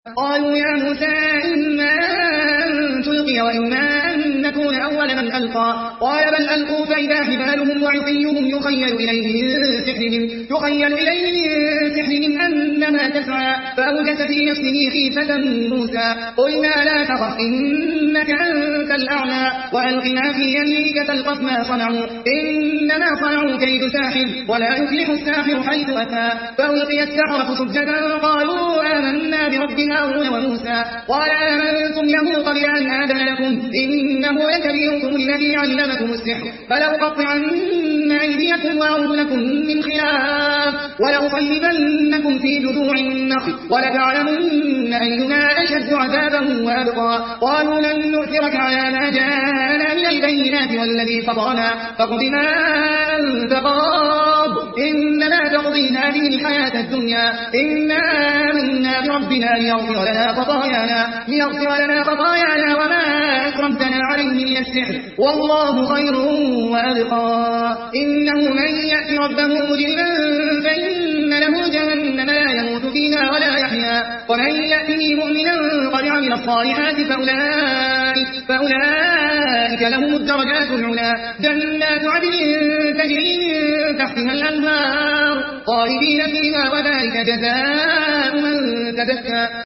قالوا يا موسى إما أن تلقي وإما أن نكون أول من ألقى قال بل ألقوا فإذا حبالهم وعصيهم يخيل إليه من سحرهم أنما تسعى فأوجس في نفسه خيفة موسى قلنا لا تخف إنك أنت الأعلى وألق ما في يمينك تلقف ما صنعوا إنما صنعوا كيد ساحر ولا يفلح الساحر حيث أتى فألقي السحرة سجدا قالوا آمنا برب هارون وموسى قال آمنتم له قبل أن آذن لكم إنه لكبيركم الذي علمكم السحر فلأقطعن أيديكم وأرجلكم من خلاف ولأصلبنكم في جذوع النخل ولتعلمن أينا أشد عذابا وأبقى قالوا لن نؤثرك على ما جاءنا من البينات والذي فطرنا فاقض ما أنت قاض إنما تقضي هذه الحياة الدنيا إنا آمنا بربنا ليغفر لنا خطايانا وما أكرمتنا عليه من السحر والله خير وأبقى إنه من يأتي ربه مجرما فإن له جهنم لا يموت فيها ولا يحيا ومن يأته مؤمنا قد عمل الصالحات فأولئك لهم الدرجات العلى جنات عدن تجري من تحتها الأنهار خالدين فيها وذلك جزاء من تزكى